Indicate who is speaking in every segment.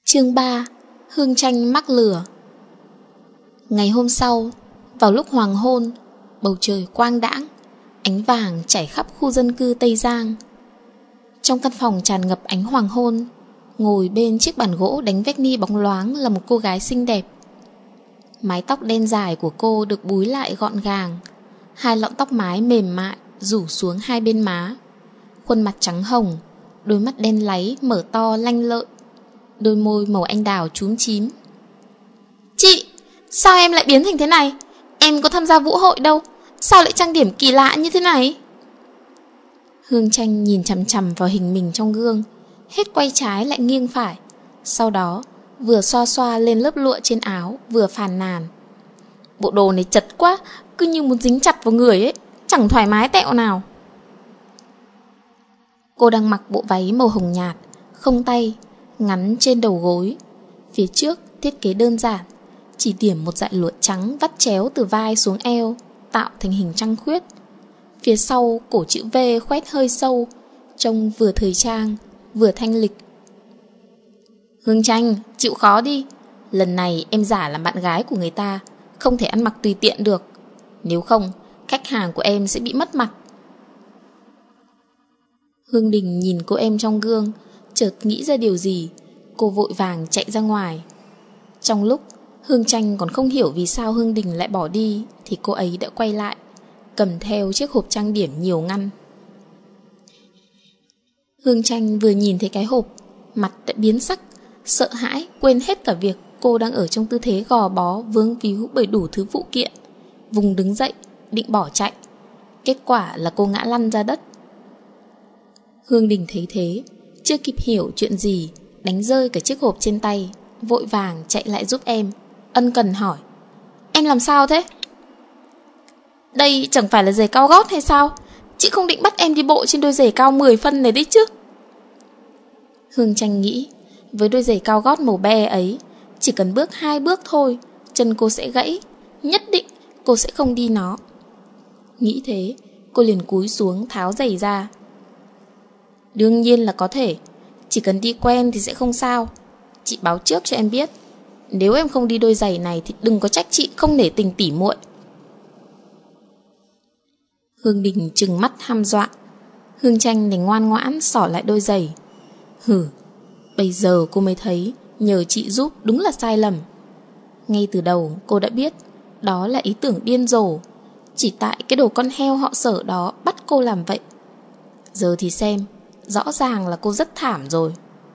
Speaker 1: Chương 3. Hương Tranh mắc lửa. Ngày hôm sau, vào lúc hoàng hôn, bầu trời quang đãng, ánh vàng chảy khắp khu dân cư Tây Giang. Trong căn phòng tràn ngập ánh hoàng hôn, ngồi bên chiếc bàn gỗ đánh vách ni bóng loáng là một cô gái xinh đẹp. Mái tóc đen dài của cô được búi lại gọn gàng, hai lọn tóc mái mềm mại rủ xuống hai bên má. Khuôn mặt trắng hồng, đôi mắt đen láy mở to lanh lợi, đôi môi màu anh đào chúm chím. Chị, sao em lại biến thành thế này? Em có tham gia vũ hội đâu, sao lại trang điểm kỳ lạ như thế này? Hương Tranh nhìn chằm chằm vào hình mình trong gương, hết quay trái lại nghiêng phải. Sau đó vừa xoa xoa lên lớp lụa trên áo, vừa phàn nàn. Bộ đồ này chật quá, cứ như muốn dính chặt vào người ấy, chẳng thoải mái tẹo nào. Cô đang mặc bộ váy màu hồng nhạt, không tay, ngắn trên đầu gối. Phía trước thiết kế đơn giản, chỉ điểm một dải lụa trắng vắt chéo từ vai xuống eo, tạo thành hình trăng khuyết. Phía sau cổ chữ V khoét hơi sâu, trông vừa thời trang vừa thanh lịch. Hương Tranh, chịu khó đi. Lần này em giả làm bạn gái của người ta, không thể ăn mặc tùy tiện được. Nếu không, khách hàng của em sẽ bị mất mặt. Hương Đình nhìn cô em trong gương, chợt nghĩ ra điều gì. Cô vội vàng chạy ra ngoài. Trong lúc Hương Tranh còn không hiểu vì sao Hương Đình lại bỏ đi, thì cô ấy đã quay lại, cầm theo chiếc hộp trang điểm nhiều ngăn. Hương Tranh vừa nhìn thấy cái hộp, mặt đã biến sắc, sợ hãi, quên hết cả việc cô đang ở trong tư thế gò bó vướng víu bởi đủ thứ phụ kiện. Vùng đứng dậy, định bỏ chạy. Kết quả là cô ngã lăn ra đất. Hương Đình thấy thế, chưa kịp hiểu chuyện gì, đánh rơi cả chiếc hộp trên tay, vội vàng chạy lại giúp em, ân cần hỏi: Em làm sao thế? Đây chẳng phải là giày cao gót hay sao? Chị không định bắt em đi bộ trên đôi giày cao 10 phân này đấy chứ? Hương Tranh nghĩ, với đôi giày cao gót màu be ấy, chỉ cần bước 2 bước thôi, chân cô sẽ gãy, nhất định cô sẽ không đi nó. Nghĩ thế, cô liền cúi xuống tháo giày ra. Đương nhiên là có thể, chỉ cần đi quen thì sẽ không sao. Chị báo trước cho em biết, nếu em không đi đôi giày này thì đừng có trách chị không nể tình tỉ muội. Hương Đình trừng mắt hăm dọa. Hương Tranh đành ngoan ngoãn xỏ lại đôi giày. Bây giờ cô mới thấy nhờ chị giúp đúng là sai lầm. Ngay từ đầu cô đã biết đó là ý tưởng điên rồ, chỉ tại cái đồ con heo họ Sở đó bắt cô làm vậy. Giờ thì xem, rõ ràng là cô rất thảm rồi.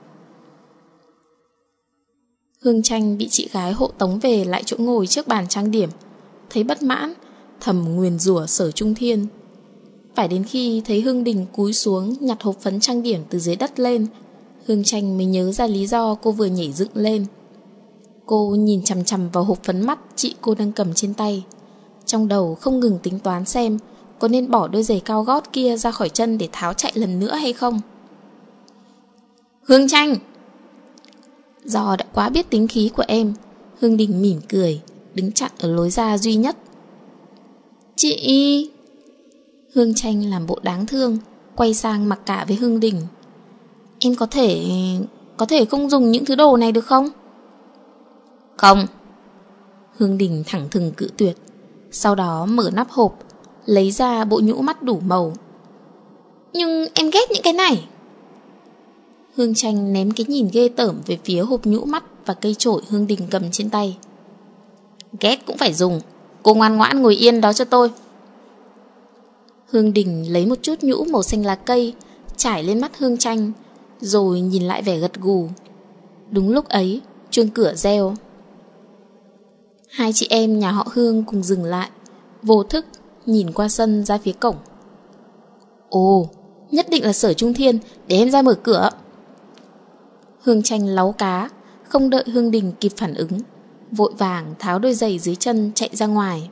Speaker 1: Hương Tranh bị chị gái hộ tống về lại chỗ ngồi trước bàn trang điểm, thấy bất mãn, thầm nguyền rủa Sở Trung Thiên. Phải đến khi thấy Hương Đình cúi xuống nhặt hộp phấn trang điểm từ dưới đất lên, Hương Tranh mới nhớ ra lý do cô vừa nhảy dựng lên. Cô nhìn chằm chằm vào hộp phấn mắt chị cô đang cầm trên tay, trong đầu không ngừng tính toán xem có nên bỏ đôi giày cao gót kia ra khỏi chân để tháo chạy lần nữa hay không. Hương Tranh! Do đã quá biết tính khí của em, Hương Đình mỉm cười, đứng chặn ở lối ra duy nhất. Chị... Hương Tranh làm bộ đáng thương, quay sang mặc cả với Hương Đình. Em có thể không dùng những thứ đồ này được không? Không. Hương Đình thẳng thừng cự tuyệt. Sau đó mở nắp hộp, lấy ra bộ nhũ mắt đủ màu. Nhưng em ghét những cái này. Hương Tranh ném cái nhìn ghê tởm về phía hộp nhũ mắt và cây chổi Hương Đình cầm trên tay. Ghét cũng phải dùng. Cô ngoan ngoãn ngồi yên đó cho tôi. Hương Đình lấy một chút nhũ màu xanh lá cây trải lên mắt Hương Tranh, rồi nhìn lại vẻ gật gù. Đúng lúc ấy, chuông cửa reo. Hai chị em nhà họ Hương cùng dừng lại, vô thức nhìn qua sân ra phía cổng. Ồ, nhất định là Sở Trung Thiên, để em ra mở cửa. Hương Tranh láu cá, không đợi Hương Đình kịp phản ứng, vội vàng tháo đôi giày dưới chân chạy ra ngoài.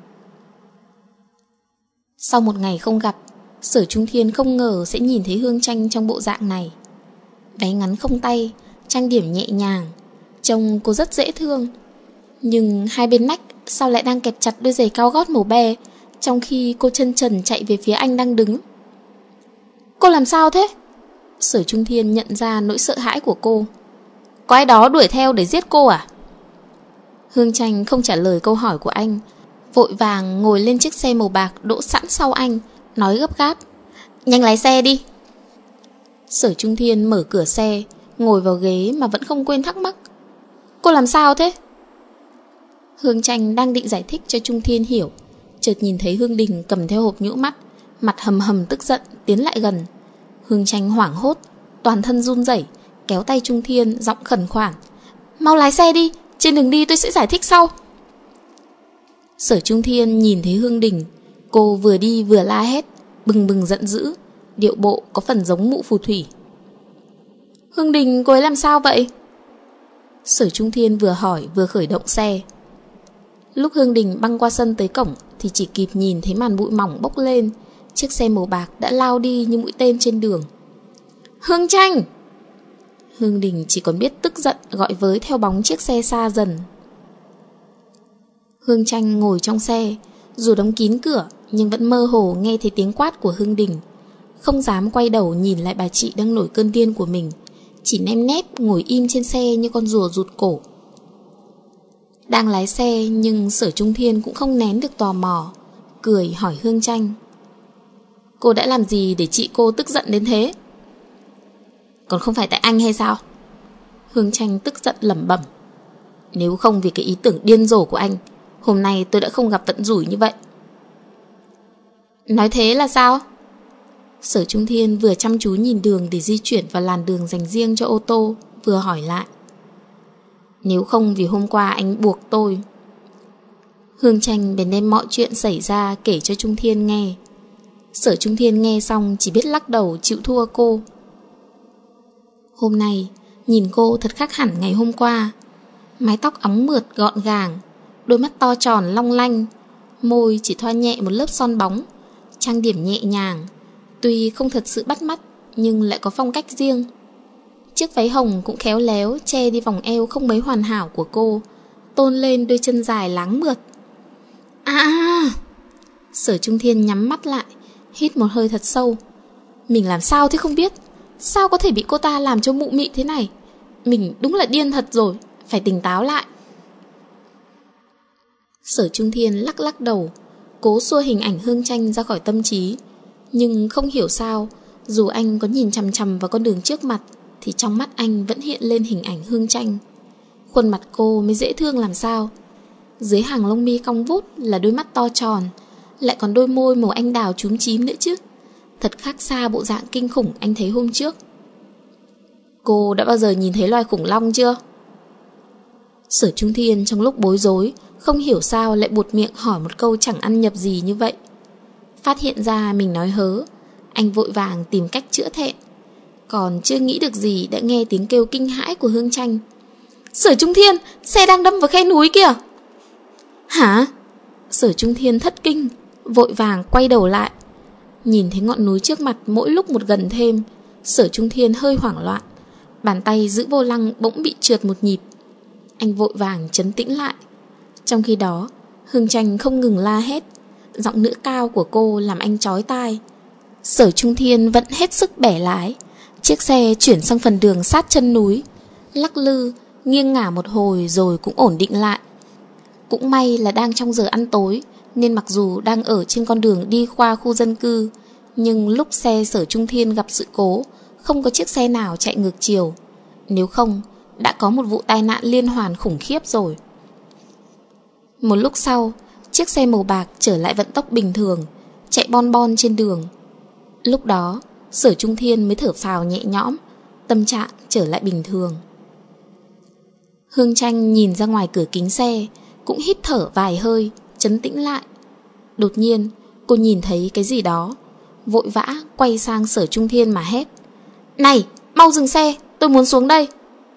Speaker 1: Sau một ngày không gặp, Sở Trung Thiên không ngờ sẽ nhìn thấy Hương Tranh trong bộ dạng này. Váy ngắn không tay, trang điểm nhẹ nhàng, trông cô rất dễ thương. Nhưng hai bên nách sao lại đang kẹp chặt đôi giày cao gót màu be, trong khi cô chân trần chạy về phía anh đang đứng. Cô làm sao thế? Sở Trung Thiên nhận ra nỗi sợ hãi của cô. Có ai đó đuổi theo để giết cô à? Hương Tranh không trả lời câu hỏi của anh, vội vàng ngồi lên chiếc xe màu bạc đỗ sẵn sau anh, nói gấp gáp: Nhanh lái xe đi. Sở Trung Thiên mở cửa xe, ngồi vào ghế mà vẫn không quên thắc mắc: Cô làm sao thế? Hương Tranh đang định giải thích cho Trung Thiên hiểu, chợt nhìn thấy Hương Đình cầm theo hộp nhũ mắt, mặt hầm hầm tức giận tiến lại gần. Hương Tranh hoảng hốt, toàn thân run rẩy, kéo tay Trung Thiên, giọng khẩn khoản: Mau lái xe đi, trên đường đi tôi sẽ giải thích sau. Sở Trung Thiên nhìn thấy Hương Đình, cô vừa đi vừa la hét, bừng bừng giận dữ, điệu bộ có phần giống Mụ Phù Thủy. Hương Đình, cô ấy làm sao vậy? Sở Trung Thiên vừa hỏi vừa khởi động xe. Lúc Hương Đình băng qua sân tới cổng thì chỉ kịp nhìn thấy màn bụi mỏng bốc lên, chiếc xe màu bạc đã lao đi như mũi tên trên đường. Hương Tranh! Hương Đình chỉ còn biết tức giận gọi với theo bóng chiếc xe xa dần. Hương Tranh ngồi trong xe, dù đóng kín cửa nhưng vẫn mơ hồ nghe thấy tiếng quát của Hương Đình, không dám quay đầu nhìn lại bà chị đang nổi cơn điên của mình, chỉ nem nép ngồi im trên xe như con rùa rụt cổ. Đang lái xe nhưng Sở Trung Thiên cũng không nén được tò mò, cười hỏi Hương Tranh: Cô đã làm gì để chị cô tức giận đến thế? Còn không phải tại anh hay sao? Hương Tranh tức giận lẩm bẩm: Nếu không vì cái ý tưởng điên rồ của anh, hôm nay tôi đã không gặp vận rủi như vậy. Nói thế là sao? Sở Trung Thiên vừa chăm chú nhìn đường để di chuyển vào làn đường dành riêng cho ô tô, vừa hỏi lại: Nếu không vì hôm qua anh buộc tôi. Hương Tranh bèn đem mọi chuyện xảy ra kể cho Trung Thiên nghe. Sở Trung Thiên nghe xong chỉ biết lắc đầu chịu thua cô. Hôm nay nhìn cô thật khác hẳn ngày hôm qua. Mái tóc óng mượt gọn gàng, đôi mắt to tròn long lanh, môi chỉ thoa nhẹ một lớp son bóng, trang điểm nhẹ nhàng, tuy không thật sự bắt mắt nhưng lại có phong cách riêng. Chiếc váy hồng cũng khéo léo che đi vòng eo không mấy hoàn hảo của cô, tôn lên đôi chân dài láng mượt. Sở Trung Thiên nhắm mắt lại, hít một hơi thật sâu. Mình làm sao thế không biết, sao có thể bị cô ta làm cho mụ mị thế này? Mình đúng là điên thật rồi, phải tỉnh táo lại. Sở Trung Thiên lắc lắc đầu, cố xua hình ảnh Hương Tranh ra khỏi tâm trí. Nhưng không hiểu sao, dù anh có nhìn chằm chằm vào con đường trước mặt thì trong mắt anh vẫn hiện lên hình ảnh Hương Tranh. Khuôn mặt cô mới dễ thương làm sao. Dưới hàng lông mi cong vút là đôi mắt to tròn, lại còn đôi môi màu anh đào chúm chím nữa chứ. Thật khác xa bộ dạng kinh khủng anh thấy hôm trước. Cô đã bao giờ nhìn thấy loài khủng long chưa? Sở Trung Thiên trong lúc bối rối, không hiểu sao lại buột miệng hỏi một câu chẳng ăn nhập gì như vậy. Phát hiện ra mình nói hớ, anh vội vàng tìm cách chữa thẹn. Còn chưa nghĩ được gì đã nghe tiếng kêu kinh hãi của Hương Tranh. Sở Trung Thiên, xe đang đâm vào khe núi kìa. Hả? Sở Trung Thiên thất kinh, vội vàng quay đầu lại. Nhìn thấy ngọn núi trước mặt mỗi lúc một gần thêm, Sở Trung Thiên hơi hoảng loạn. Bàn tay giữ vô lăng bỗng bị trượt một nhịp. Anh vội vàng trấn tĩnh lại. Trong khi đó, Hương Tranh không ngừng la hét. Giọng nữ cao của cô làm anh chói tai. Sở Trung Thiên vẫn hết sức bẻ lái. Chiếc xe chuyển sang phần đường sát chân núi, lắc lư, nghiêng ngả một hồi rồi cũng ổn định lại. Cũng may là đang trong giờ ăn tối, nên mặc dù đang ở trên con đường đi qua khu dân cư, nhưng lúc xe Sở Trung Thiên gặp sự cố, không có chiếc xe nào chạy ngược chiều. Nếu không, đã có một vụ tai nạn liên hoàn khủng khiếp rồi. Một lúc sau, chiếc xe màu bạc trở lại vận tốc bình thường, chạy bon bon trên đường. Lúc đó, Sở Trung Thiên mới thở phào nhẹ nhõm, tâm trạng trở lại bình thường. Hương Tranh nhìn ra ngoài cửa kính xe, cũng hít thở vài hơi, trấn tĩnh lại. Đột nhiên, cô nhìn thấy cái gì đó, vội vã quay sang Sở Trung Thiên mà hét: Này, mau dừng xe, tôi muốn xuống đây.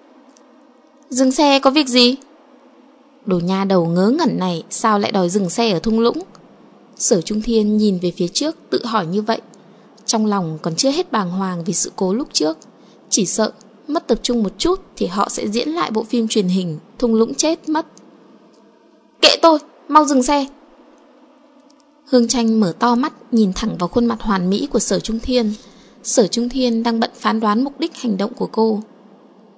Speaker 1: Dừng xe có việc gì? Đồ nha đầu ngớ ngẩn này sao lại đòi dừng xe ở thung lũng? Sở Trung Thiên nhìn về phía trước tự hỏi như vậy. Trong lòng còn chưa hết bàng hoàng vì sự cố lúc trước, chỉ sợ mất tập trung một chút thì họ sẽ diễn lại bộ phim truyền hình Thung lũng chết mất. Kệ tôi, mau dừng xe. Hương Tranh mở to mắt nhìn thẳng vào khuôn mặt hoàn mỹ của Sở Trung Thiên. Sở Trung Thiên đang bận phán đoán mục đích hành động của cô.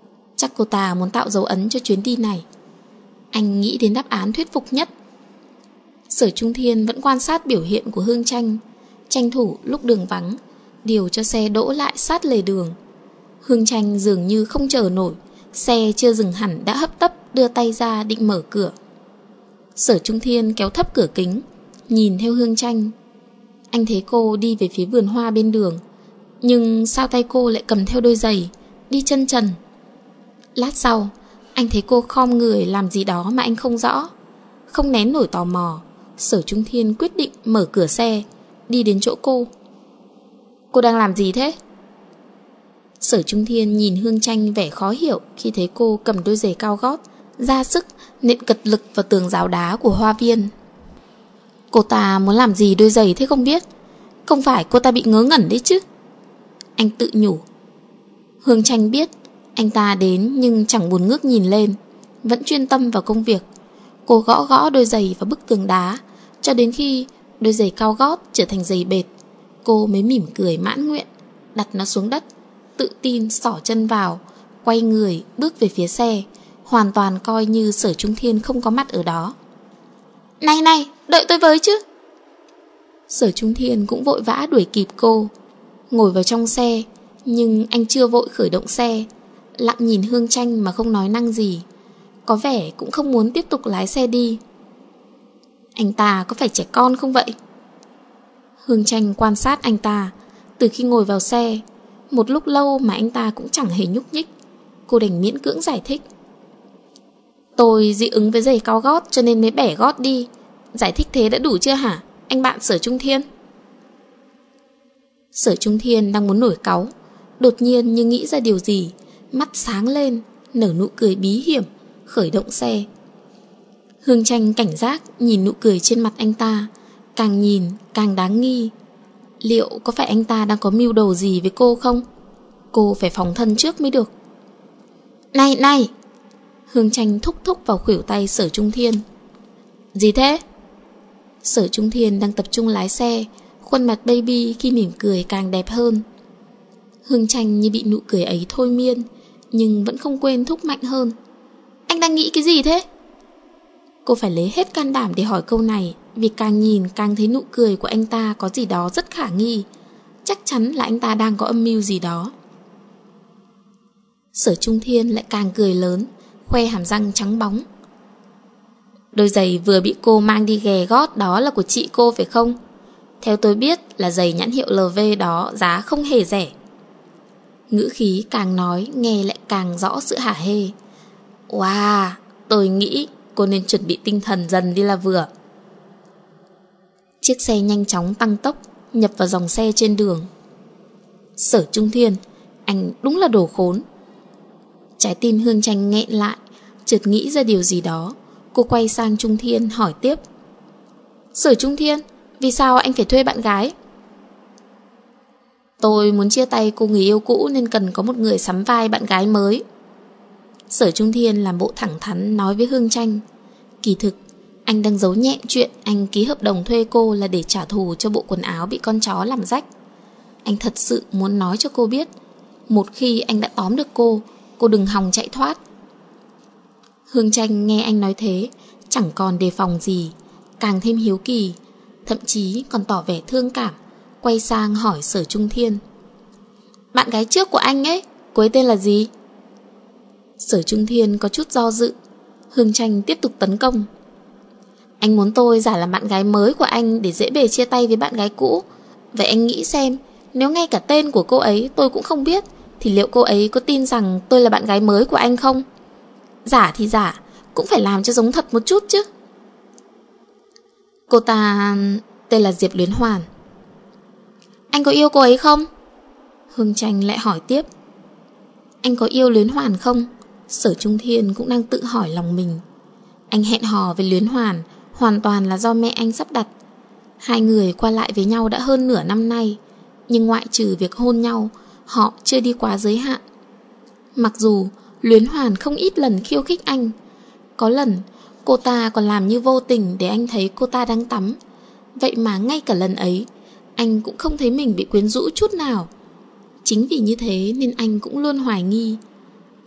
Speaker 1: Chắc cô ta muốn tạo dấu ấn cho chuyến đi này. Anh nghĩ đến đáp án thuyết phục nhất. Sở Trung Thiên vẫn quan sát biểu hiện của Hương Tranh, tranh thủ lúc đường vắng điều cho xe đỗ lại sát lề đường. Hương Tranh dường như không chờ nổi, xe chưa dừng hẳn đã hấp tấp đưa tay ra định mở cửa. Sở Trung Thiên kéo thấp cửa kính, nhìn theo Hương Tranh. Anh thấy cô đi về phía vườn hoa bên đường, nhưng sao tay cô lại cầm theo đôi giày, đi chân trần. Lát sau, anh thấy cô khom người làm gì đó mà anh không rõ. Không nén nổi tò mò, Sở Trung Thiên quyết định mở cửa xe, đi đến chỗ cô. Cô đang làm gì thế? Sở Trung Thiên nhìn Hương Tranh vẻ khó hiểu khi thấy cô cầm đôi giày cao gót, ra sức nện cật lực vào tường rào đá của hoa viên. Cô ta muốn làm gì đôi giày thế không biết. Không phải cô ta bị ngớ ngẩn đấy chứ. Anh tự nhủ. Hương Tranh biết anh ta đến nhưng chẳng buồn ngước nhìn lên, vẫn chuyên tâm vào công việc. Cô gõ gõ đôi giày vào bức tường đá cho đến khi đôi giày cao gót trở thành giày bệt. Cô mới mỉm cười mãn nguyện, đặt nó xuống đất, tự tin xỏ chân vào, quay người bước về phía xe, hoàn toàn coi như Sở Trung Thiên không có mặt ở đó. Này này, đợi tôi với chứ. Sở Trung Thiên cũng vội vã đuổi kịp cô, ngồi vào trong xe. Nhưng anh chưa vội khởi động xe, lặng nhìn Hương Tranh mà không nói năng gì. Có vẻ cũng không muốn tiếp tục lái xe đi. Anh ta có phải trẻ con không vậy? Hương Tranh quan sát anh ta từ khi ngồi vào xe. Một lúc lâu mà anh ta cũng chẳng hề nhúc nhích. Cô đành miễn cưỡng giải thích. Tôi dị ứng với giày cao gót cho nên mới bẻ gót đi. Giải thích thế đã đủ chưa hả, anh bạn Sở Trung Thiên? Sở Trung Thiên đang muốn nổi cáu, đột nhiên như nghĩ ra điều gì, mắt sáng lên, nở nụ cười bí hiểm, khởi động xe. Hương Tranh cảnh giác nhìn nụ cười trên mặt anh ta, càng nhìn càng đáng nghi. Liệu có phải anh ta đang có mưu đồ gì với cô không? Cô phải phòng thân trước mới được. Này này! Hương Tranh thúc thúc vào khuỷu tay Sở Trung Thiên. Gì thế? Sở Trung Thiên đang tập trung lái xe, khuôn mặt baby khi mỉm cười càng đẹp hơn. Hương Tranh như bị nụ cười ấy thôi miên, nhưng vẫn không quên thúc mạnh hơn. Anh đang nghĩ cái gì thế? Cô phải lấy hết can đảm để hỏi câu này, vì càng nhìn càng thấy nụ cười của anh ta có gì đó rất khả nghi. Chắc chắn là anh ta đang có âm mưu gì đó. Sở Trung Thiên lại càng cười lớn, khoe hàm răng trắng bóng. Đôi giày vừa bị cô mang đi ghè gót đó là của chị cô phải không? Theo tôi biết là giày nhãn hiệu LV đó giá không hề rẻ. Ngữ khí càng nói nghe lại càng rõ sự hả hê. Wow, tôi nghĩ cô nên chuẩn bị tinh thần dần đi là vừa. Chiếc xe nhanh chóng tăng tốc, nhập vào dòng xe trên đường. Sở Trung Thiên, anh đúng là đồ khốn. Trái tim Hương Tranh nghẹn lại, chợt nghĩ ra điều gì đó. Cô quay sang Trung Thiên hỏi tiếp. Sở Trung Thiên, vì sao anh phải thuê bạn gái? Tôi muốn chia tay cô người yêu cũ nên cần có một người sắm vai bạn gái mới. Sở Trung Thiên làm bộ thẳng thắn nói với Hương Tranh. Kỳ thực, anh đang giấu nhẹm chuyện anh ký hợp đồng thuê cô là để trả thù cho bộ quần áo bị con chó làm rách. Anh thật sự muốn nói cho cô biết, một khi anh đã tóm được cô đừng hòng chạy thoát. Hương Tranh nghe anh nói thế, chẳng còn đề phòng gì, càng thêm hiếu kỳ, thậm chí còn tỏ vẻ thương cảm, quay sang hỏi Sở Trung Thiên. Bạn gái trước của anh ấy, cô ấy tên là gì? Sở Trung Thiên có chút do dự. Hương Tranh tiếp tục tấn công. Anh muốn tôi giả làm bạn gái mới của anh để dễ bề chia tay với bạn gái cũ. Vậy anh nghĩ xem, nếu ngay cả tên của cô ấy tôi cũng không biết, thì liệu cô ấy có tin rằng tôi là bạn gái mới của anh không? Giả thì giả, cũng phải làm cho giống thật một chút chứ. Cô ta tên là Diệp Luyến Hoàn. Anh có yêu cô ấy không? Hương Tranh lại hỏi tiếp. Anh có yêu Luyến Hoàn không? Sở Trung Thiên cũng đang tự hỏi lòng mình. Anh hẹn hò với Luyến Hoàn hoàn toàn là do mẹ anh sắp đặt. Hai người qua lại với nhau đã hơn nửa năm nay, nhưng ngoại trừ việc hôn nhau, họ chưa đi quá giới hạn. Mặc dù Luyến Hoàn không ít lần khiêu khích anh, có lần cô ta còn làm như vô tình để anh thấy cô ta đang tắm. Vậy mà ngay cả lần ấy anh cũng không thấy mình bị quyến rũ chút nào. Chính vì như thế nên anh cũng luôn hoài nghi, liệu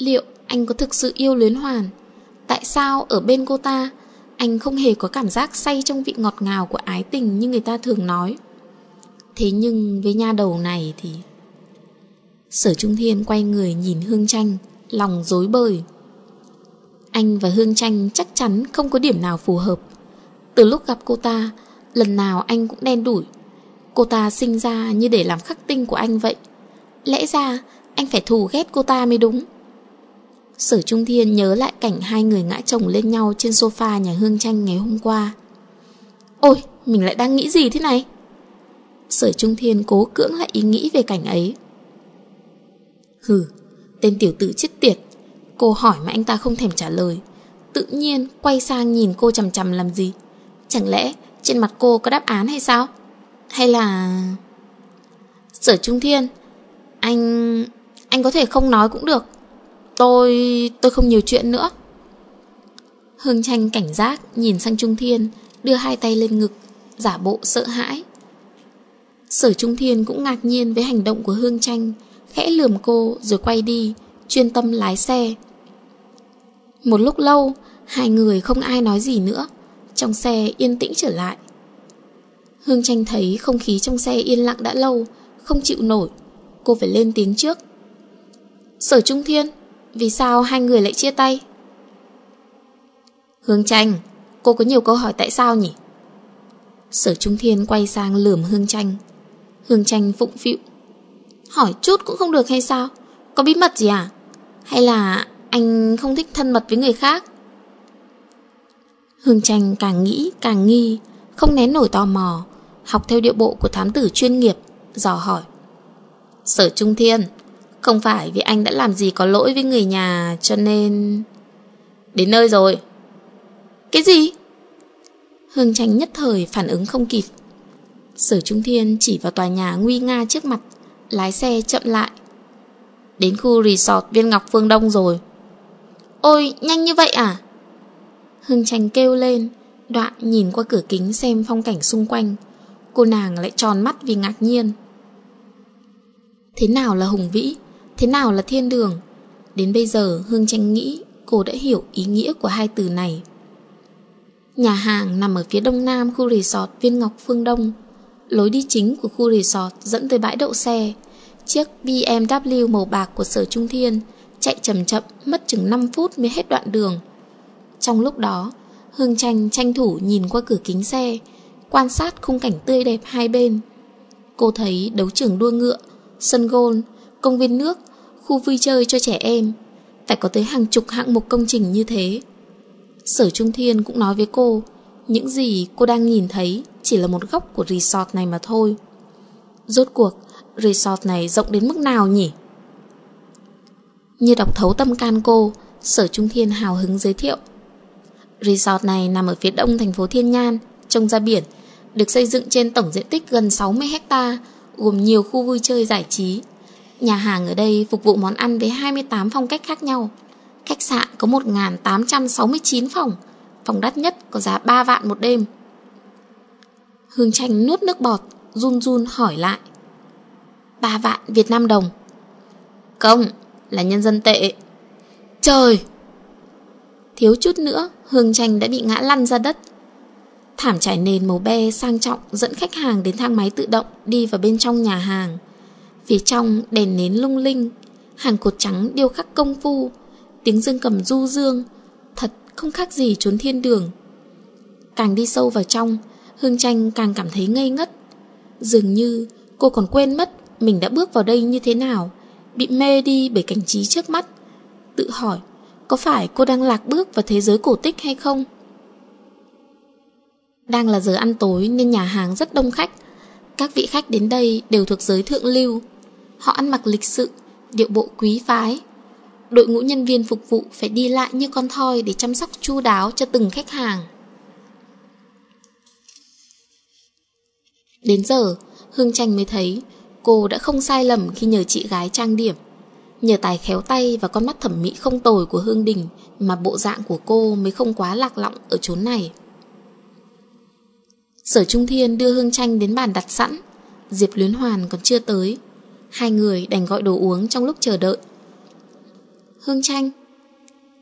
Speaker 1: anh có thực sự yêu Luyến Hoàn? Tại sao ở bên cô ta anh không hề có cảm giác say trong vị ngọt ngào của ái tình như người ta thường nói? Thế nhưng với nha đầu này thì... Sở Trung Thiên quay người nhìn Hương Tranh, lòng rối bời. Anh và Hương Tranh chắc chắn không có điểm nào phù hợp. Từ lúc gặp cô ta, lần nào anh cũng đen đủi. Cô ta sinh ra như để làm khắc tinh của anh vậy. Lẽ ra anh phải thù ghét cô ta mới đúng. Sở Trung Thiên nhớ lại cảnh hai người ngã chồng lên nhau trên sofa nhà Hương Tranh ngày hôm qua. Ôi, mình lại đang nghĩ gì thế này? Sở Trung Thiên cố cưỡng lại ý nghĩ về cảnh ấy. Hừ, tên tiểu tử chết tiệt. Cô hỏi mà anh ta không thèm trả lời, tự nhiên quay sang nhìn cô chằm chằm làm gì? Chẳng lẽ trên mặt cô có đáp án hay sao? Hay là... Sở Trung Thiên, anh có thể không nói cũng được. Tôi không nhiều chuyện nữa. Hương Tranh cảnh giác nhìn sang Trung Thiên, đưa hai tay lên ngực, giả bộ sợ hãi. Sở Trung Thiên cũng ngạc nhiên với hành động của Hương Tranh, khẽ lườm cô rồi quay đi, chuyên tâm lái xe. Một lúc lâu, hai người không ai nói gì nữa. Trong xe yên tĩnh trở lại. Hương Tranh thấy không khí trong xe yên lặng đã lâu, không chịu nổi. Cô phải lên tiếng trước. Sở Trung Thiên, vì sao hai người lại chia tay? Hương Tranh, cô có nhiều câu hỏi tại sao nhỉ? Sở Trung Thiên quay sang lườm Hương Tranh. Hương Tranh phụng phịu. Hỏi chút cũng không được hay sao? Có bí mật gì à? Hay là anh không thích thân mật với người khác? Hương Tranh càng nghĩ càng nghi, không nén nổi tò mò, học theo điệu bộ của thám tử chuyên nghiệp, dò hỏi. Sở Trung Thiên, không phải vì anh đã làm gì có lỗi với người nhà cho nên... Đến nơi rồi. Cái gì? Hương Tranh nhất thời phản ứng không kịp. Sở Trung Thiên chỉ vào tòa nhà nguy nga trước mặt, lái xe chậm lại. Đến khu resort Viên Ngọc Phương Đông rồi. Ôi, nhanh như vậy à? Hương Tranh kêu lên, đoạn nhìn qua cửa kính xem phong cảnh xung quanh. Cô nàng lại tròn mắt vì ngạc nhiên. Thế nào là hùng vĩ? Thế nào là thiên đường? Đến bây giờ Hương Tranh nghĩ cô đã hiểu ý nghĩa của hai từ này. Nhà hàng nằm ở phía đông nam khu resort Viên Ngọc Phương Đông. Lối đi chính của khu resort dẫn tới bãi đậu xe. Chiếc BMW màu bạc của Sở Trung Thiên chạy chậm chậm mất chừng 5 phút mới hết đoạn đường. Trong lúc đó, Hương Tranh tranh thủ nhìn qua cửa kính xe, quan sát khung cảnh tươi đẹp hai bên. Cô thấy đấu trường đua ngựa, sân golf, công viên nước, khu vui chơi cho trẻ em. Phải có tới hàng chục hạng mục công trình như thế. Sở Trung Thiên cũng nói với cô, những gì cô đang nhìn thấy chỉ là một góc của resort này mà thôi. Rốt cuộc, resort này rộng đến mức nào nhỉ? Như đọc thấu tâm can cô, Sở Trung Thiên hào hứng giới thiệu. Resort này nằm ở phía đông thành phố Thiên Nhan, trông ra biển, được xây dựng trên tổng diện tích gần 60 ha, gồm nhiều khu vui chơi giải trí. Nhà hàng ở đây phục vụ món ăn với 28 phong cách khác nhau. Khách sạn có 1.869 phòng, phòng đắt nhất có giá 3 vạn một đêm. Hương Tranh nuốt nước bọt, run run hỏi lại. 3 vạn Việt Nam đồng? Không, là nhân dân tệ. Trời! Thiếu chút nữa Hương Tranh đã bị ngã lăn ra đất. Thảm trải nền màu be sang trọng dẫn khách hàng đến thang máy tự động đi vào bên trong nhà hàng. Phía trong đèn nến lung linh, hàng cột trắng điêu khắc công phu, tiếng dương cầm du dương, thật không khác gì chốn thiên đường. Càng đi sâu vào trong, Hương Tranh càng cảm thấy ngây ngất. Dường như cô còn quên mất mình đã bước vào đây như thế nào, bị mê đi bởi cảnh trí trước mắt. Tự hỏi, có phải cô đang lạc bước vào thế giới cổ tích hay không? Đang là giờ ăn tối nên nhà hàng rất đông khách. Các vị khách đến đây đều thuộc giới thượng lưu. Họ ăn mặc lịch sự, điệu bộ quý phái. Đội ngũ nhân viên phục vụ phải đi lại như con thoi để chăm sóc chu đáo cho từng khách hàng. Đến giờ, Hương Tranh mới thấy cô đã không sai lầm khi nhờ chị gái trang điểm. Nhờ tài khéo tay và con mắt thẩm mỹ không tồi của Hương Đình mà bộ dạng của cô mới không quá lạc lõng ở chốn này. Sở Trung Thiên đưa Hương Tranh đến bàn đặt sẵn. Diệp Luyến Hoàn còn chưa tới. Hai người đành gọi đồ uống trong lúc chờ đợi. Hương Tranh,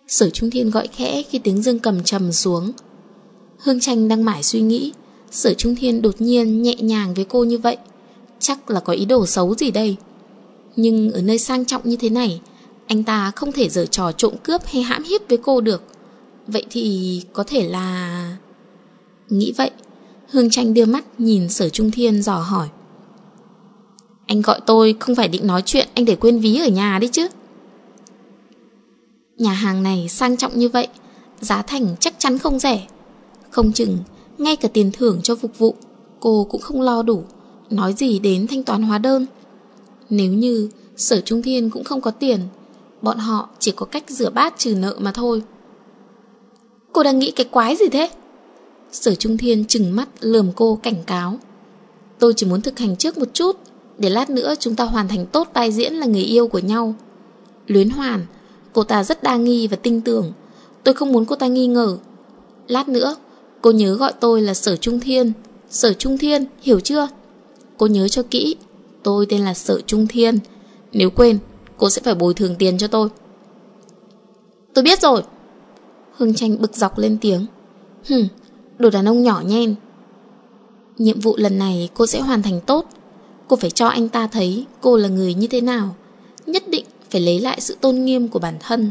Speaker 1: Sở Trung Thiên gọi khẽ khi tiếng dương cầm trầm xuống. Hương Tranh đang mải suy nghĩ, Sở Trung Thiên đột nhiên nhẹ nhàng với cô như vậy, chắc là có ý đồ xấu gì đây. Nhưng ở nơi sang trọng như thế này, anh ta không thể giở trò trộm cướp hay hãm hiếp với cô được. Vậy thì có thể là... Nghĩ vậy, Hương Tranh đưa mắt nhìn Sở Trung Thiên dò hỏi. Anh gọi tôi không phải định nói chuyện anh để quên ví ở nhà đấy chứ? Nhà hàng này sang trọng như vậy, giá thành chắc chắn không rẻ. Không chừng ngay cả tiền thưởng cho phục vụ cô cũng không lo đủ, nói gì đến thanh toán hóa đơn. Nếu như Sở Trung Thiên cũng không có tiền, bọn họ chỉ có cách rửa bát trừ nợ mà thôi. Cô đang nghĩ cái quái gì thế? Sở Trung Thiên trừng mắt lườm cô cảnh cáo. Tôi chỉ muốn thực hành trước một chút, để lát nữa chúng ta hoàn thành tốt vai diễn là người yêu của nhau. Luyến Hoàn, cô ta rất đa nghi và tinh tường, tôi không muốn cô ta nghi ngờ. Lát nữa cô nhớ gọi tôi là Sở Trung Thiên. Sở Trung Thiên, hiểu chưa? Cô nhớ cho kỹ, tôi tên là Sở Trung Thiên. Nếu quên, cô sẽ phải bồi thường tiền cho tôi. Tôi biết rồi. Hương Tranh bực dọc lên tiếng. Đồ đàn ông nhỏ nhen. Nhiệm vụ lần này cô sẽ hoàn thành tốt. Cô phải cho anh ta thấy cô là người như thế nào. Nhất định phải lấy lại sự tôn nghiêm của bản thân.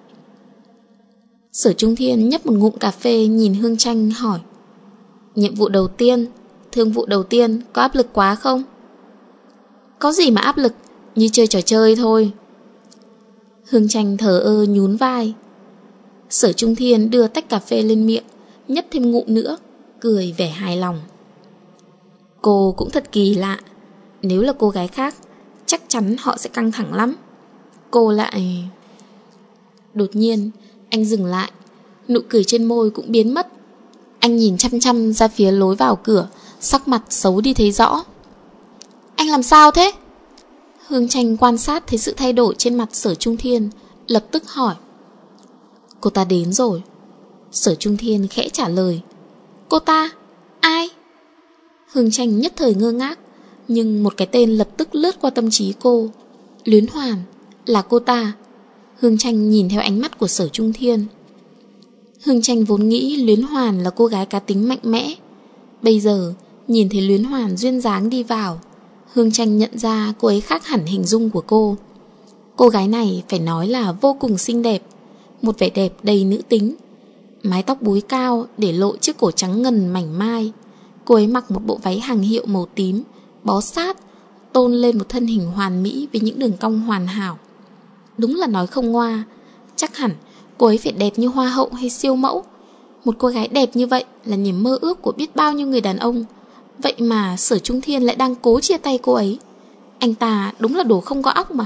Speaker 1: Sở Trung Thiên nhấp một ngụm cà phê nhìn Hương Tranh hỏi. Nhiệm vụ đầu tiên, thương vụ đầu tiên có áp lực quá không? Có gì mà áp lực, như chơi trò chơi thôi. Hương Tranh thờ ơ nhún vai. Sở Trung Thiên đưa tách cà phê lên miệng, nhấp thêm ngụm nữa, cười vẻ hài lòng. Cô cũng thật kỳ lạ. Nếu là cô gái khác, chắc chắn họ sẽ căng thẳng lắm. Cô lại... Đột nhiên anh dừng lại, nụ cười trên môi cũng biến mất. Anh nhìn chăm chăm ra phía lối vào cửa, sắc mặt xấu đi thấy rõ. Anh làm sao thế? Hương Tranh quan sát thấy sự thay đổi trên mặt Sở Trung Thiên, lập tức hỏi. Cô ta đến rồi. Sở Trung Thiên khẽ trả lời. Cô ta? Ai? Hương Tranh nhất thời ngơ ngác, nhưng một cái tên lập tức lướt qua tâm trí cô. Luyến Hoàn, là cô ta. Hương Tranh nhìn theo ánh mắt của Sở Trung Thiên. Hương Tranh vốn nghĩ Luyến Hoàn là cô gái cá tính mạnh mẽ. Bây giờ nhìn thấy Luyến Hoàn duyên dáng đi vào, Hương Tranh nhận ra cô ấy khác hẳn hình dung của cô. Cô gái này phải nói là vô cùng xinh đẹp, một vẻ đẹp đầy nữ tính. Mái tóc búi cao để lộ chiếc cổ trắng ngần mảnh mai. Cô ấy mặc một bộ váy hàng hiệu màu tím, bó sát, tôn lên một thân hình hoàn mỹ với những đường cong hoàn hảo. Đúng là nói không ngoa, chắc hẳn cô ấy phải đẹp như hoa hậu hay siêu mẫu. Một cô gái đẹp như vậy là niềm mơ ước của biết bao nhiêu người đàn ông. Vậy mà Sở Trung Thiên lại đang cố chia tay cô ấy. Anh ta đúng là đồ không có óc mà.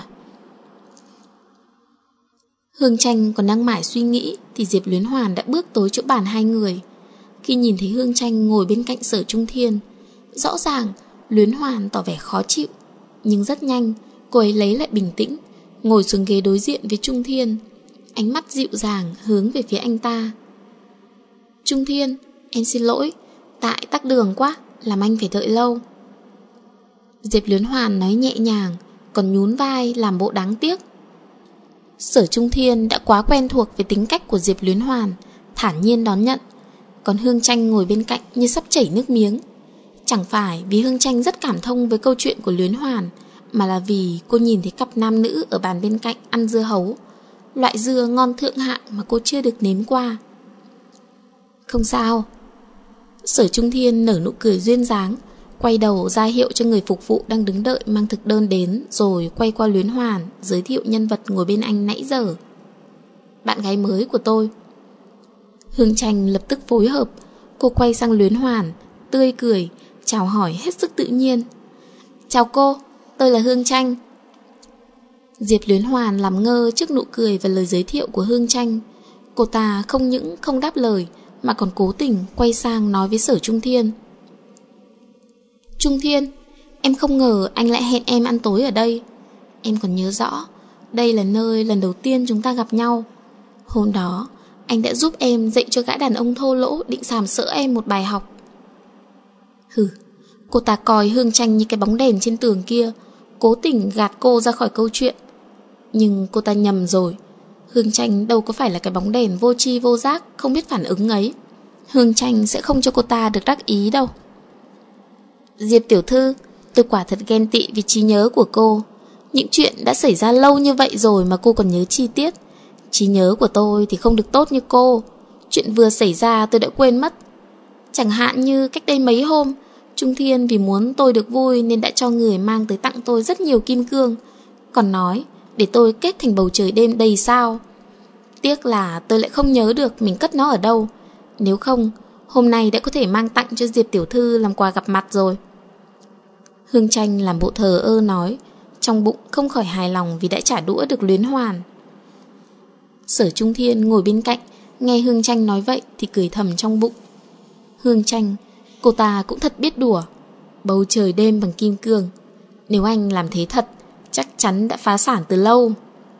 Speaker 1: Hương Tranh còn đang mải suy nghĩ thì Diệp Luyến Hoàn đã bước tới chỗ bàn hai người. Khi nhìn thấy Hương Tranh ngồi bên cạnh Sở Trung Thiên, rõ ràng Luyến Hoàn tỏ vẻ khó chịu, nhưng rất nhanh cô ấy lấy lại bình tĩnh, ngồi xuống ghế đối diện với Trung Thiên, ánh mắt dịu dàng hướng về phía anh ta. Trung Thiên, em xin lỗi, tại tắc đường quá, làm anh phải đợi lâu. Diệp Luyến Hoàn nói nhẹ nhàng, còn nhún vai làm bộ đáng tiếc. Sở Trung Thiên đã quá quen thuộc với tính cách của Diệp Luyến Hoàn, thản nhiên đón nhận. Còn Hương Tranh ngồi bên cạnh như sắp chảy nước miếng. Chẳng phải vì Hương Tranh rất cảm thông với câu chuyện của Luyến Hoàn, mà là vì cô nhìn thấy cặp nam nữ ở bàn bên cạnh ăn dưa hấu, loại dưa ngon thượng hạng mà cô chưa được nếm qua. Không sao. Sở Trung Thiên nở nụ cười duyên dáng, quay đầu ra hiệu cho người phục vụ đang đứng đợi mang thực đơn đến, rồi quay qua Luyến Hoàn giới thiệu nhân vật ngồi bên anh nãy giờ. Bạn gái mới của tôi. Hương Tranh lập tức phối hợp. Cô quay sang Luyến Hoàn, tươi cười, chào hỏi hết sức tự nhiên. Chào cô, tôi là Hương Tranh. Diệp Luyến Hoàn làm ngơ trước nụ cười và lời giới thiệu của Hương Tranh. Cô ta không những không đáp lời mà còn cố tình quay sang nói với Sở Trung Thiên. Trung Thiên, em không ngờ anh lại hẹn em ăn tối ở đây. Em còn nhớ rõ, đây là nơi lần đầu tiên chúng ta gặp nhau. Hôm đó anh đã giúp em dạy cho gã đàn ông thô lỗ định sàm sỡ em một bài học. Hừ, cô ta coi Hương Tranh như cái bóng đèn trên tường kia, cố tình gạt cô ra khỏi câu chuyện. Nhưng cô ta nhầm rồi. Hương Tranh đâu có phải là cái bóng đèn vô tri vô giác, không biết phản ứng ấy. Hương Tranh sẽ không cho cô ta được đắc ý đâu. Diệp tiểu thư, tôi quả thật ghen tị vì trí nhớ của cô. Những chuyện đã xảy ra lâu như vậy rồi mà cô còn nhớ chi tiết. Trí nhớ của tôi thì không được tốt như cô. Chuyện vừa xảy ra tôi đã quên mất. Chẳng hạn như cách đây mấy hôm, Trung Thiên vì muốn tôi được vui nên đã cho người mang tới tặng tôi rất nhiều kim cương, còn nói để tôi kết thành bầu trời đêm đầy sao. Tiếc là tôi lại không nhớ được mình cất nó ở đâu. Nếu không, hôm nay đã có thể mang tặng cho Diệp tiểu thư làm quà gặp mặt rồi. Hương Tranh làm bộ thờ ơ nói, trong bụng không khỏi hài lòng vì đã trả đũa được Luyến Hoàn. Sở Trung Thiên ngồi bên cạnh, nghe Hương Tranh nói vậy thì cười thầm trong bụng. Hương Tranh, cô ta cũng thật biết đùa. Bầu trời đêm bằng kim cương, nếu anh làm thế thật, chắc chắn đã phá sản từ lâu.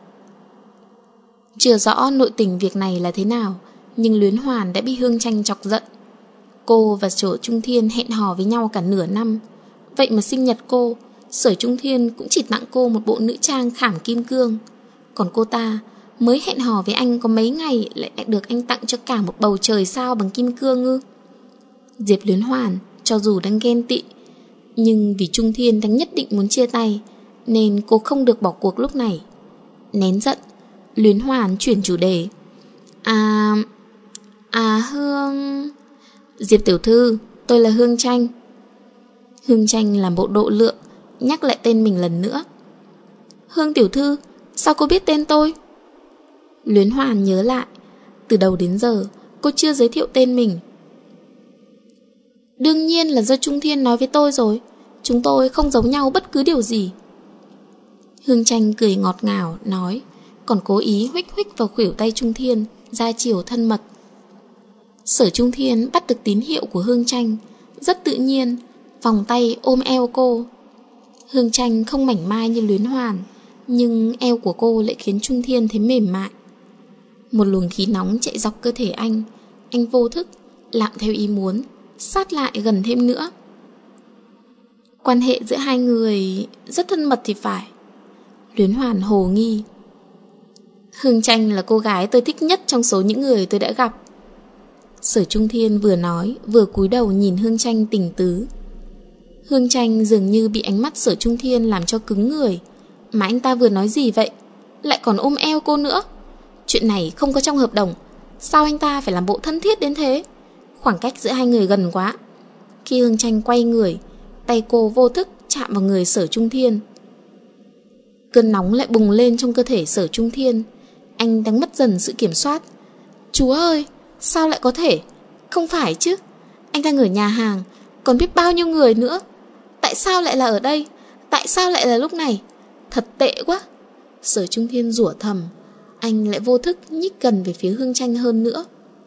Speaker 1: Chưa rõ nội tình việc này là thế nào, nhưng Luyến Hoàn đã bị Hương Tranh chọc giận. Cô và Sở Trung Thiên hẹn hò với nhau cả nửa năm, vậy mà sinh nhật cô, Sở Trung Thiên cũng chỉ tặng cô một bộ nữ trang khảm kim cương. Còn cô ta mới hẹn hò với anh có mấy ngày lại được anh tặng cho cả một bầu trời sao bằng kim cương ư? Diệp Luyến Hoàn cho dù đang ghen tị, nhưng vì Trung Thiên đang nhất định muốn chia tay nên cô không được bỏ cuộc lúc này. Nén giận, Luyến Hoàn chuyển chủ đề. Hương... Diệp tiểu thư, tôi là Hương Tranh. Hương Tranh làm bộ độ lượng, nhắc lại tên mình lần nữa. Hương tiểu thư, sao cô biết tên tôi? Luyến Hoàn nhớ lại, từ đầu đến giờ cô chưa giới thiệu tên mình. Đương nhiên là do Trung Thiên nói với tôi rồi. Chúng tôi không giống nhau bất cứ điều gì. Hương Tranh cười ngọt ngào nói, còn cố ý huých huých vào khuỷu tay Trung Thiên, ra chiều thân mật. Sở Trung Thiên bắt được tín hiệu của Hương Tranh, rất tự nhiên vòng tay ôm eo cô. Hương Tranh không mảnh mai như Luyến Hoàn, nhưng eo của cô lại khiến Trung Thiên thấy mềm mại. Một luồng khí nóng chạy dọc cơ thể anh vô thức làm theo ý muốn, sát lại gần thêm nữa. Quan hệ giữa hai người rất thân mật thì phải. Luyến Hoàn hồ nghi. Hương Tranh là cô gái tôi thích nhất trong số những người tôi đã gặp. Sở Trung Thiên vừa nói vừa cúi đầu nhìn Hương Tranh tình tứ. Hương Tranh dường như bị ánh mắt Sở Trung Thiên làm cho cứng người. Mà anh ta vừa nói gì vậy? Lại còn ôm eo cô nữa. Chuyện này không có trong hợp đồng. Sao anh ta phải làm bộ thân thiết đến thế? Khoảng cách giữa hai người gần quá. Khi Hương Tranh quay người, tay cô vô thức chạm vào người Sở Trung Thiên. Cơn nóng lại bùng lên trong cơ thể Sở Trung Thiên. Anh đang mất dần sự kiểm soát. Chúa ơi, sao lại có thể? Không phải chứ, anh đang ở nhà hàng, còn biết bao nhiêu người nữa. Tại sao lại là ở đây? Tại sao lại là lúc này? Thật tệ quá. Sở Trung Thiên rủa thầm. Anh lại vô thức nhích gần về phía Hương Tranh hơn nữa.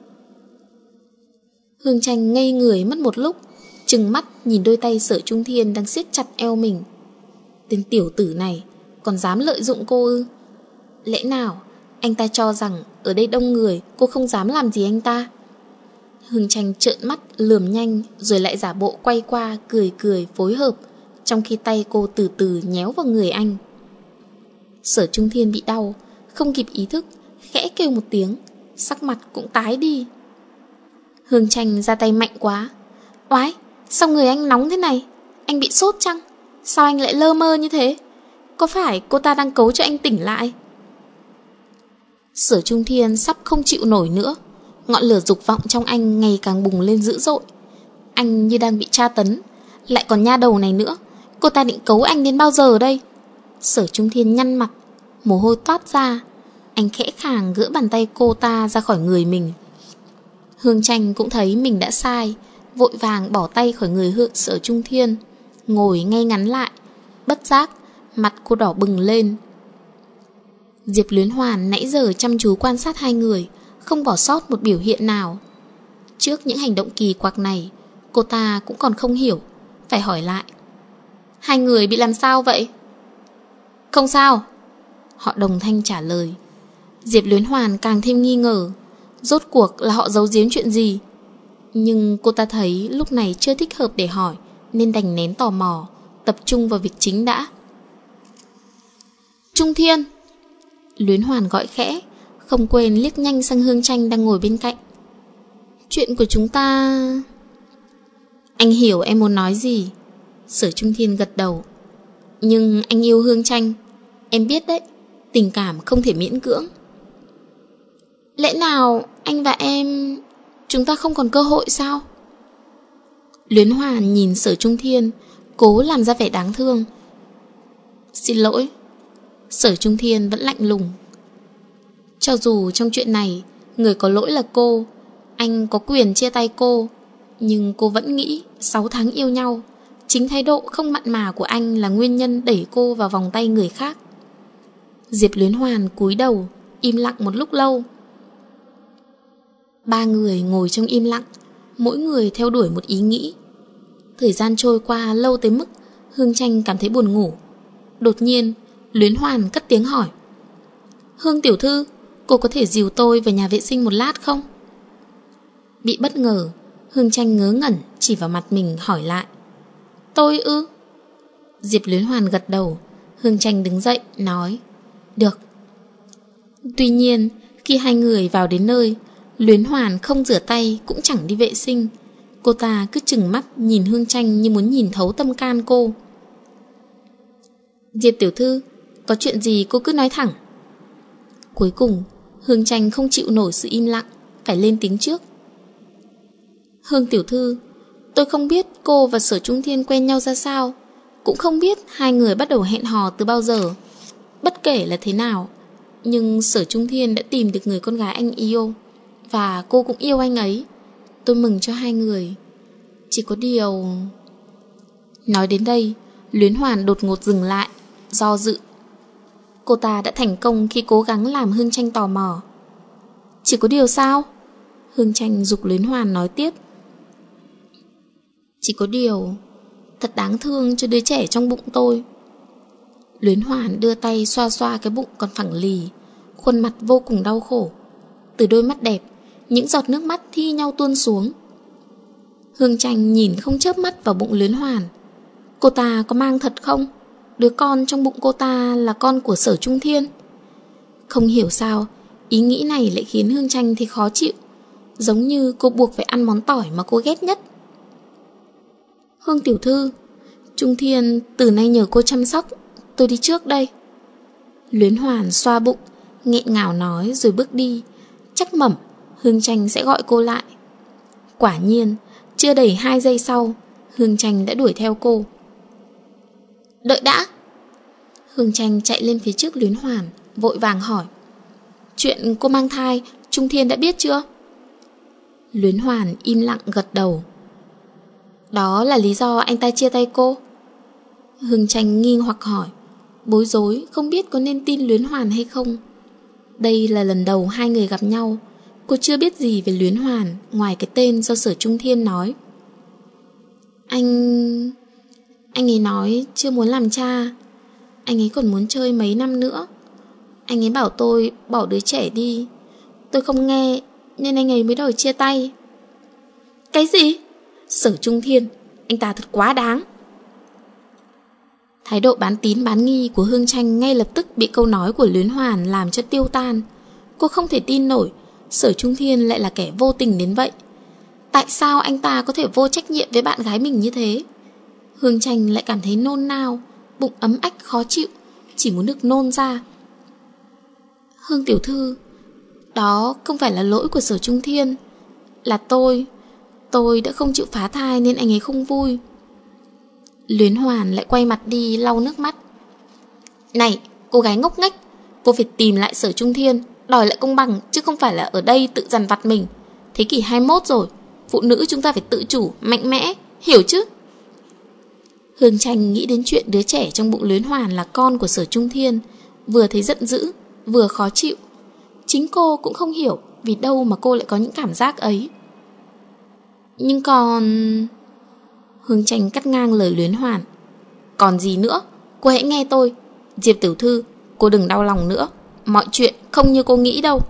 Speaker 1: Hương Tranh ngây người mất một lúc, trừng mắt nhìn đôi tay Sở Trung Thiên đang siết chặt eo mình. Tên tiểu tử này còn dám lợi dụng cô ư? Lẽ nào anh ta cho rằng ở đây đông người cô không dám làm gì anh ta? Hương Tranh trợn mắt lườm nhanh, rồi lại giả bộ quay qua cười cười phối hợp, trong khi tay cô từ từ nhéo vào người anh. Sở Trung Thiên bị đau, không kịp ý thức, khẽ kêu một tiếng, sắc mặt cũng tái đi. Hương Tranh ra tay mạnh quá. Oái, sao người anh nóng thế này? Anh bị sốt chăng? Sao anh lại lơ mơ như thế? Có phải cô ta đang cấu cho anh tỉnh lại? Sở Trung Thiên sắp không chịu nổi nữa. Ngọn lửa dục vọng trong anh ngày càng bùng lên dữ dội. Anh như đang bị tra tấn. Lại còn nha đầu này nữa. Cô ta định cấu anh đến bao giờ đây? Sở Trung Thiên nhăn mặt, mồ hôi toát ra. Anh khẽ khàng gỡ bàn tay cô ta ra khỏi người mình. Hương Tranh cũng thấy mình đã sai, vội vàng bỏ tay khỏi người Sở Trung Thiên, ngồi ngay ngắn lại. Bất giác mặt cô đỏ bừng lên. Diệp Luyến Hoàn nãy giờ chăm chú quan sát hai người, không bỏ sót một biểu hiện nào. Trước những hành động kỳ quặc này, cô ta cũng còn không hiểu, phải hỏi lại. Hai người bị làm sao vậy? Không sao, họ đồng thanh trả lời. Diệp Luyến Hoàn càng thêm nghi ngờ, rốt cuộc là họ giấu giếm chuyện gì. Nhưng cô ta thấy lúc này chưa thích hợp để hỏi, nên đành nén tò mò, tập trung vào việc chính đã. Trung Thiên! Luyến Hoàn gọi khẽ, không quên liếc nhanh sang Hương Tranh đang ngồi bên cạnh. Chuyện của chúng ta... Anh hiểu em muốn nói gì. Sở Trung Thiên gật đầu. Nhưng anh yêu Hương Tranh. Em biết đấy, tình cảm không thể miễn cưỡng. Lẽ nào anh và em... chúng ta không còn cơ hội sao? Luyến Hoàn nhìn Sở Trung Thiên, cố làm ra vẻ đáng thương. Xin lỗi. Sở Trung Thiên vẫn lạnh lùng. Cho dù trong chuyện này người có lỗi là cô, anh có quyền chia tay cô, nhưng cô vẫn nghĩ 6 tháng yêu nhau, chính thái độ không mặn mà của anh là nguyên nhân đẩy cô vào vòng tay người khác. Diệp Luyến Hoàn cúi đầu, im lặng một lúc lâu. Ba người ngồi trong im lặng, mỗi người theo đuổi một ý nghĩ. Thời gian trôi qua lâu tới mức Hương Tranh cảm thấy buồn ngủ. Đột nhiên Luyến Hoàn cất tiếng hỏi: Hương tiểu thư, cô có thể dìu tôi về nhà vệ sinh một lát không? Bị bất ngờ, Hương Tranh ngớ ngẩn chỉ vào mặt mình hỏi lại: Tôi ư? Diệp Luyến Hoàn gật đầu. Hương Tranh đứng dậy nói: Được. Tuy nhiên khi hai người vào đến nơi, Luyến Hoàn không rửa tay cũng chẳng đi vệ sinh. Cô ta cứ trừng mắt nhìn Hương Tranh như muốn nhìn thấu tâm can cô. Diệp tiểu thư, có chuyện gì cô cứ nói thẳng. Cuối cùng Hương Tranh không chịu nổi sự im lặng, phải lên tiếng trước. Hương tiểu thư, tôi không biết cô và Sở Trung Thiên quen nhau ra sao, cũng không biết hai người bắt đầu hẹn hò từ bao giờ. Bất kể là thế nào, nhưng Sở Trung Thiên đã tìm được người con gái anh yêu, và cô cũng yêu anh ấy. Tôi mừng cho hai người. Chỉ có điều... Nói đến đây, Luyến Hoàn đột ngột dừng lại, do dự. Cô ta đã thành công khi cố gắng làm Hương Tranh tò mò. Chỉ có điều sao? Hương Tranh giục Luyến Hoàn nói tiếp. Chỉ có điều... thật đáng thương cho đứa trẻ trong bụng tôi. Luyến Hoàn đưa tay xoa xoa cái bụng còn phẳng lì, khuôn mặt vô cùng đau khổ. Từ đôi mắt đẹp, những giọt nước mắt thi nhau tuôn xuống. Hương Tranh nhìn không chớp mắt vào bụng Luyến Hoàn. Cô ta có mang thật không? Đứa con trong bụng cô ta là con của Sở Trung Thiên. Không hiểu sao ý nghĩ này lại khiến Hương Tranh thấy khó chịu, giống như cô buộc phải ăn món tỏi mà cô ghét nhất. Hương tiểu thư, Trung Thiên từ nay nhờ cô chăm sóc, tôi đi trước đây. Luyến Hoàn xoa bụng, nghẹn ngào nói rồi bước đi. Chắc mẩm Hương Tranh sẽ gọi cô lại. Quả nhiên, chưa đầy 2 giây sau, Hương Tranh đã đuổi theo cô. Đợi đã. Hương Tranh chạy lên phía trước Luyến Hoàn, vội vàng hỏi: Chuyện cô mang thai, Trung Thiên đã biết chưa? Luyến Hoàn im lặng gật đầu. Đó là lý do anh ta chia tay cô? Hương Tranh nghi hoặc hỏi, bối rối không biết có nên tin Luyến Hoàn hay không. Đây là lần đầu hai người gặp nhau. Cô chưa biết gì về Luyến Hoàn ngoài cái tên do Sở Trung Thiên nói. Anh ấy nói chưa muốn làm cha. Anh ấy còn muốn chơi mấy năm nữa. Anh ấy bảo tôi bỏ đứa trẻ đi. Tôi không nghe nên anh ấy mới đòi chia tay. Cái gì? Sở Trung Thiên, anh ta thật quá đáng. Thái độ bán tín bán nghi của Hương Tranh ngay lập tức bị câu nói của Luyến Hoàn làm cho tiêu tan. Cô không thể tin nổi Sở Trung Thiên lại là kẻ vô tình đến vậy. Tại sao anh ta có thể vô trách nhiệm với bạn gái mình như thế? Hương Tranh lại cảm thấy nôn nao, bụng ấm ách khó chịu, chỉ muốn được nôn ra. Hương tiểu thư, đó không phải là lỗi của Sở Trung Thiên. Là tôi đã không chịu phá thai nên anh ấy không vui. Luyến Hoàn lại quay mặt đi lau nước mắt. Này, cô gái ngốc nghếch, cô phải tìm lại Sở Trung Thiên, đòi lại công bằng, chứ không phải là ở đây tự dằn vặt mình. Thế kỷ 21 rồi, phụ nữ chúng ta phải tự chủ, mạnh mẽ, hiểu chứ? Hương Tranh nghĩ đến chuyện đứa trẻ trong bụng Luyến Hoàn là con của Sở Trung Thiên, vừa thấy giận dữ, vừa khó chịu. Chính cô cũng không hiểu vì đâu mà cô lại có những cảm giác ấy. Nhưng còn... Hương Tranh cắt ngang lời Luyến Hoàn. Còn gì nữa? Cô hãy nghe tôi. Diệp tiểu thư, cô đừng đau lòng nữa. Mọi chuyện không như cô nghĩ đâu.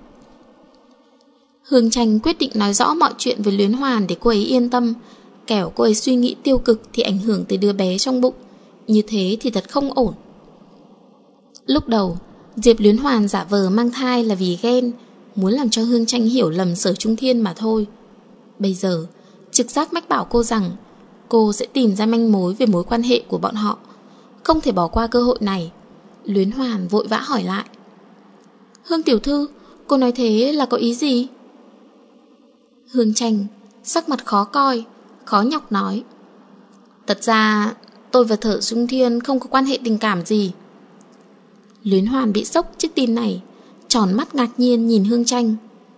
Speaker 1: Hương Tranh quyết định nói rõ mọi chuyện với Luyến Hoàn để cô ấy yên tâm. Kẻo cô ấy suy nghĩ tiêu cực thì ảnh hưởng tới đứa bé trong bụng. Như thế thì thật không ổn. Lúc đầu Diệp Luyến Hoàn giả vờ mang thai là vì ghen, muốn làm cho Hương Tranh hiểu lầm Sở Trung Thiên mà thôi. Bây giờ trực giác mách bảo cô rằng cô sẽ tìm ra manh mối về mối quan hệ của bọn họ, không thể bỏ qua cơ hội này. Luyến Hoàn vội vã hỏi lại: Hương tiểu thư, cô nói thế là có ý gì? Hương Tranh sắc mặt khó coi, khó nhọc nói: Thật ra tôi và Sở Trung Thiên không có quan hệ tình cảm gì. Luyến Hoàn bị sốc trước tin này, tròn mắt ngạc nhiên nhìn Hương Tranh.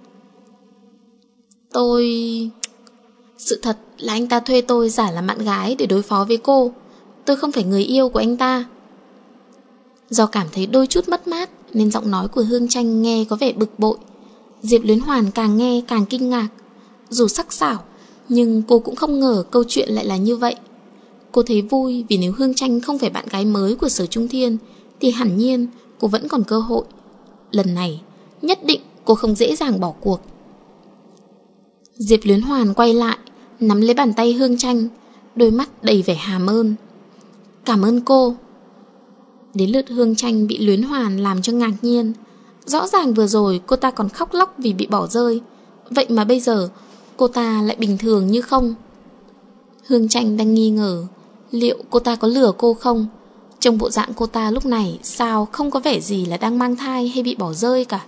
Speaker 1: Sự thật là anh ta thuê tôi giả làm bạn gái để đối phó với cô. Tôi không phải người yêu của anh ta. Do cảm thấy đôi chút mất mát nên giọng nói của Hương Tranh nghe có vẻ bực bội. Diệp Luyến Hoàn càng nghe càng kinh ngạc. Dù sắc sảo, nhưng cô cũng không ngờ câu chuyện lại là như vậy. Cô thấy vui vì nếu Hương Tranh không phải bạn gái mới của Sở Trung Thiên thì hẳn nhiên cô vẫn còn cơ hội. Lần này nhất định cô không dễ dàng bỏ cuộc. Diệp Luyến Hoàn quay lại, nắm lấy bàn tay Hương Tranh, đôi mắt đầy vẻ hàm ơn. Cảm ơn cô. Đến lượt Hương Tranh bị Luyến Hoàn làm cho ngạc nhiên. Rõ ràng vừa rồi cô ta còn khóc lóc vì bị bỏ rơi, vậy mà bây giờ cô ta lại bình thường như không. Hương Tranh đang nghi ngờ liệu cô ta có lừa cô không. Trong bộ dạng cô ta lúc này sao không có vẻ gì là đang mang thai hay bị bỏ rơi cả.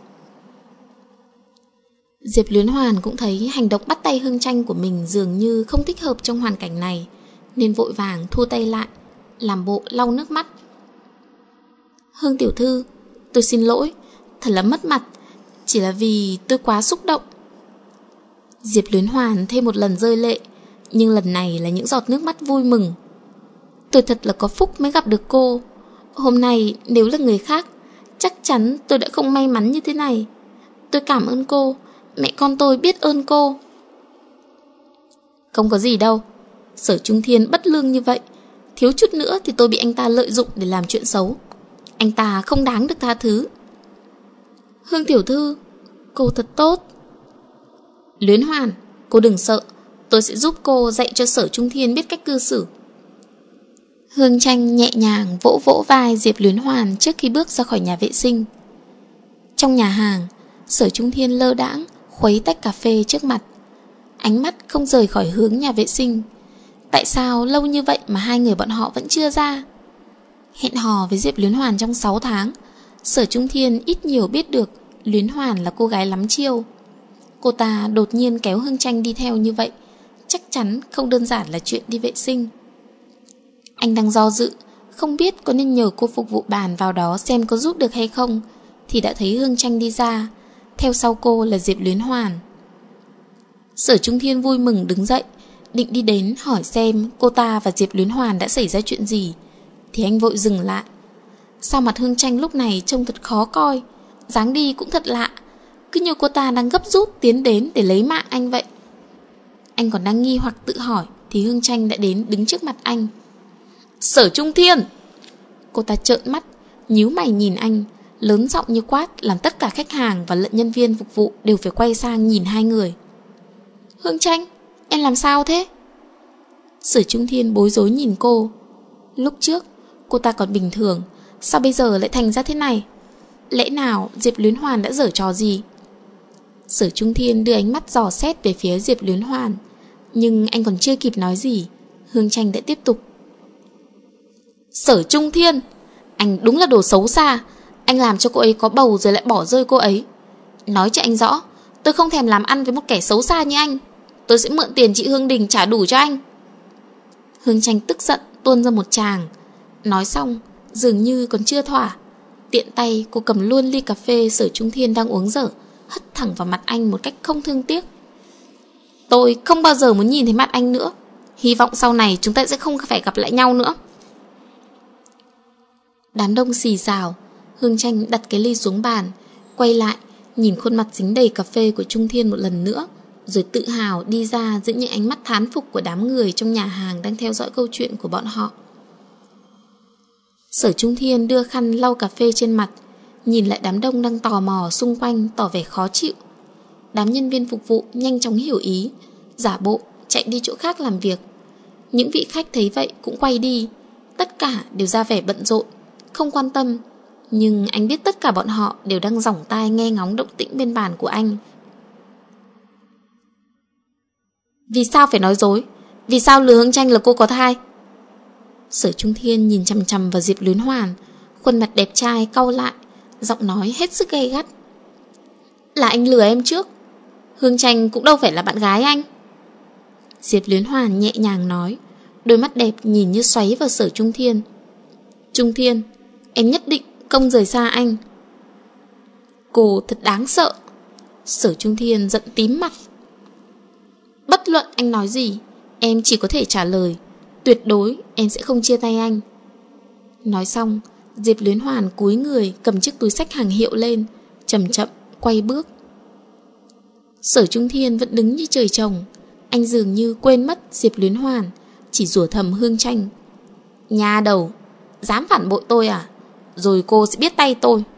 Speaker 1: Diệp Luyến Hoàn cũng thấy hành động bắt tay Hương Tranh của mình dường như không thích hợp trong hoàn cảnh này, nên vội vàng thu tay lại, làm bộ lau nước mắt. Hương tiểu thư, tôi xin lỗi, thật là mất mặt, chỉ là vì tôi quá xúc động. Diệp Luyến Hoàn thêm một lần rơi lệ, nhưng lần này là những giọt nước mắt vui mừng. Tôi thật là có phúc mới gặp được cô. Hôm nay nếu là người khác, chắc chắn tôi đã không may mắn như thế này. Tôi cảm ơn cô, mẹ con tôi biết ơn cô. Không có gì đâu, Sở Trung Thiên bất lương như vậy, thiếu chút nữa thì tôi bị anh ta lợi dụng để làm chuyện xấu. Anh ta không đáng được tha thứ. Hương tiểu thư, cô thật tốt. Luyến Hoàn, cô đừng sợ, tôi sẽ giúp cô dạy cho Sở Trung Thiên biết cách cư xử. Hương Tranh nhẹ nhàng vỗ vỗ vai Diệp Luyến Hoàn trước khi bước ra khỏi nhà vệ sinh. Trong nhà hàng, Sở Trung Thiên lơ đãng khuấy tách cà phê trước mặt, ánh mắt không rời khỏi hướng nhà vệ sinh. Tại sao lâu như vậy mà hai người bọn họ vẫn chưa ra? Hẹn hò với Diệp Luyến Hoàn trong 6 tháng, Sở Trung Thiên ít nhiều biết được Luyến Hoàn là cô gái lắm chiêu. Cô ta đột nhiên kéo Hương Tranh đi theo như vậy, chắc chắn không đơn giản là chuyện đi vệ sinh. Anh đang do dự, không biết có nên nhờ cô phục vụ bàn vào đó xem có giúp được hay không, thì đã thấy Hương Tranh đi ra, theo sau cô là Diệp Luyến Hoàn. Sở Trung Thiên vui mừng đứng dậy, định đi đến hỏi xem cô ta và Diệp Luyến Hoàn đã xảy ra chuyện gì, thì anh vội dừng lại. Sao mặt Hương Tranh lúc này trông thật khó coi, dáng đi cũng thật lạ, cứ như cô ta đang gấp rút tiến đến để lấy mạng anh vậy. Anh còn đang nghi hoặc tự hỏi thì Hương Tranh đã đến đứng trước mặt anh. Sở Trung Thiên! Cô ta trợn mắt, nhíu mày nhìn anh, lớn giọng như quát, làm tất cả khách hàng và lẫn nhân viên phục vụ đều phải quay sang nhìn hai người. Hương Tranh, em làm sao thế? Sở Trung Thiên bối rối nhìn cô. Lúc trước cô ta còn bình thường, sao bây giờ lại thành ra thế này? Lẽ nào Diệp Luyến Hoàn đã giở trò gì? Sở Trung Thiên đưa ánh mắt dò xét về phía Diệp Luyến Hoàn, nhưng anh còn chưa kịp nói gì, Hương Tranh đã tiếp tục. Sở Trung Thiên, anh đúng là đồ xấu xa. Anh làm cho cô ấy có bầu rồi lại bỏ rơi cô ấy. Nói cho anh rõ, tôi không thèm làm ăn với một kẻ xấu xa như anh. Tôi sẽ mượn tiền chị Hương Đình trả đủ cho anh. Hương Tranh tức giận tuôn ra một tràng. Nói xong dường như còn chưa thỏa, tiện tay cô cầm luôn ly cà phê Sở Trung Thiên đang uống dở, hất thẳng vào mặt anh một cách không thương tiếc. Tôi không bao giờ muốn nhìn thấy mặt anh nữa. Hy vọng sau này chúng ta sẽ không phải gặp lại nhau nữa. Đám đông xì xào. Hương Tranh đặt cái ly xuống bàn, quay lại nhìn khuôn mặt dính đầy cà phê của Trung Thiên một lần nữa, rồi tự hào đi ra giữa những ánh mắt thán phục của đám người trong nhà hàng đang theo dõi câu chuyện của bọn họ. Sở Trung Thiên đưa khăn lau cà phê trên mặt, nhìn lại đám đông đang tò mò xung quanh, tỏ vẻ khó chịu. Đám nhân viên phục vụ nhanh chóng hiểu ý, giả bộ chạy đi chỗ khác làm việc. Những vị khách thấy vậy cũng quay đi, tất cả đều ra vẻ bận rộn, không quan tâm, Nhưng anh biết tất cả bọn họ đều đang dõng tai nghe ngóng động tĩnh bên bàn của anh. Vì sao phải nói dối? Vì sao lừa Hương Tranh là cô có thai? Sở Trung Thiên nhìn chằm chằm vào Diệp Luyến Hoàn, khuôn mặt đẹp trai cau lại, giọng nói hết sức gay gắt. Là anh lừa em trước. Hương Tranh cũng đâu phải là bạn gái anh. Diệp Luyến Hoàn nhẹ nhàng nói, đôi mắt đẹp nhìn như xoáy vào Sở Trung Thiên. Trung Thiên, em nhất định không rời xa anh. Cô thật đáng sợ. Sở Trung Thiên giận tím mặt. Bất luận anh nói gì, em chỉ có thể trả lời, tuyệt đối em sẽ không chia tay anh. Nói xong, Diệp Luyến Hoàn cúi người cầm chiếc túi xách hàng hiệu lên, chậm chậm quay bước. Sở Trung Thiên vẫn đứng như trời trồng. Anh dường như quên mất Diệp Luyến Hoàn, chỉ rủa thầm Hương Tranh. Nhà đầu, dám phản bội tôi à? Rồi cô sẽ biết tay tôi.